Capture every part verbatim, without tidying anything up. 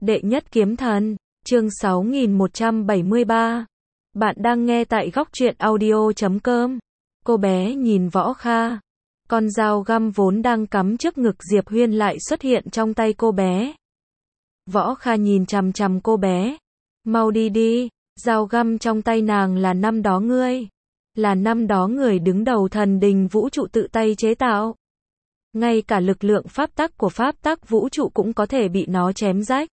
Đệ nhất kiếm thần, chương sáu nghìn một trăm bảy mươi ba. Bạn đang nghe tại góc truyện audio chấm com. Cô bé nhìn Võ Kha. Con dao găm vốn đang cắm trước ngực Diệp Huyên lại xuất hiện trong tay cô bé. Võ Kha nhìn chằm chằm cô bé. Mau đi đi, dao găm trong tay nàng là năm đó ngươi. Là năm đó người đứng đầu thần đình vũ trụ tự tay chế tạo. Ngay cả lực lượng pháp tắc của pháp tắc vũ trụ cũng có thể bị nó chém rách.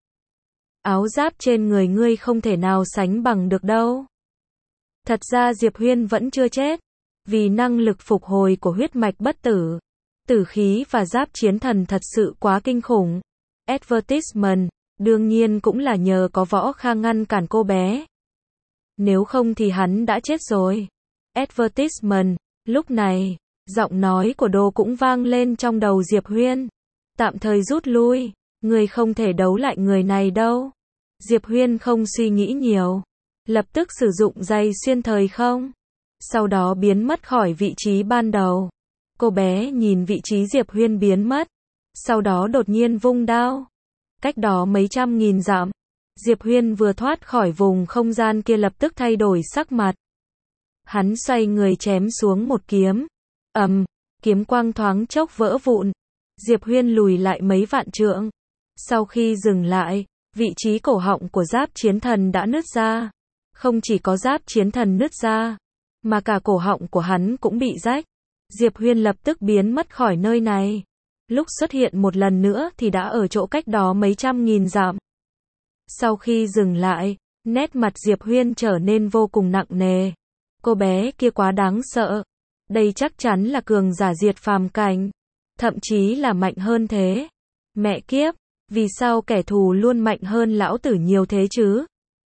Áo giáp trên người ngươi không thể nào sánh bằng được đâu. Thật ra Diệp Huyên vẫn chưa chết. Vì năng lực phục hồi của huyết mạch bất tử, tử khí và giáp chiến thần thật sự quá kinh khủng. Advertisement, đương nhiên cũng là nhờ có Võ Kha ngăn cản cô bé. Nếu không thì hắn đã chết rồi. Advertisement, lúc này, giọng nói của Đô cũng vang lên trong đầu Diệp Huyên. Tạm thời rút lui, người không thể đấu lại người này đâu. Diệp Huyên không suy nghĩ nhiều. Lập tức sử dụng giày xuyên thời không. Sau đó biến mất khỏi vị trí ban đầu. Cô bé nhìn vị trí Diệp Huyên biến mất. Sau đó đột nhiên vung đao. Cách đó mấy trăm nghìn dặm. Diệp Huyên vừa thoát khỏi vùng không gian kia lập tức thay đổi sắc mặt. Hắn xoay người chém xuống một kiếm. Ầm, kiếm quang thoáng chốc vỡ vụn. Diệp Huyên lùi lại mấy vạn trượng. Sau khi dừng lại, vị trí cổ họng của giáp chiến thần đã nứt ra. Không chỉ có giáp chiến thần nứt ra, mà cả cổ họng của hắn cũng bị rách. Diệp Huyên lập tức biến mất khỏi nơi này. Lúc xuất hiện một lần nữa thì đã ở chỗ cách đó mấy trăm nghìn dặm. Sau khi dừng lại, nét mặt Diệp Huyên trở nên vô cùng nặng nề. Cô bé kia quá đáng sợ. Đây chắc chắn là cường giả diệt phàm cảnh. Thậm chí là mạnh hơn thế. Mẹ kiếp, vì sao kẻ thù luôn mạnh hơn lão tử nhiều thế chứ?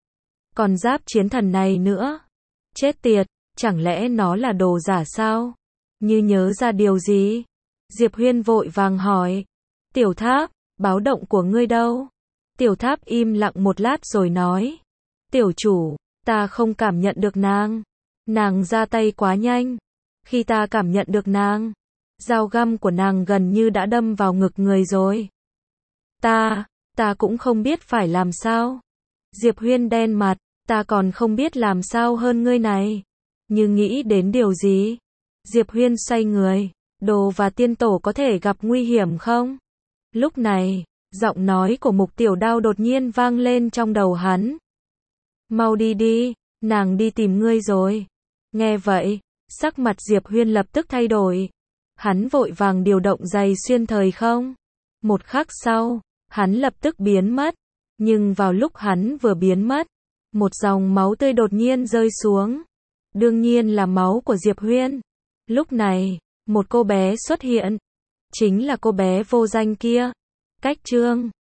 Còn giáp chiến thần này nữa. Chết tiệt, chẳng lẽ nó là đồ giả sao? Như nhớ ra điều gì? Diệp Huyên vội vàng hỏi. Tiểu Tháp, báo động của ngươi đâu? Tiểu Tháp im lặng một lát rồi nói. Tiểu chủ, ta không cảm nhận được nàng. Nàng ra tay quá nhanh. Khi ta cảm nhận được nàng, dao găm của nàng gần như đã đâm vào ngực người rồi. Ta, ta cũng không biết phải làm sao. Diệp Huyên đen mặt. Ta còn không biết làm sao hơn ngươi này. Nhưng nghĩ đến điều gì? Diệp Huyên xoay người. Đồ và tiên tổ có thể gặp nguy hiểm không? Lúc này, giọng nói của Mục Tiểu Đao đột nhiên vang lên trong đầu hắn. Mau đi đi, nàng đi tìm ngươi rồi. Nghe vậy, sắc mặt Diệp Huyên lập tức thay đổi. Hắn vội vàng điều động giày xuyên thời không. Một khắc sau, hắn lập tức biến mất. Nhưng vào lúc hắn vừa biến mất, một dòng máu tươi đột nhiên rơi xuống. Đương nhiên là máu của Diệp Huyên. Lúc này, một cô bé xuất hiện. Chính là cô bé vô danh kia. Cách chương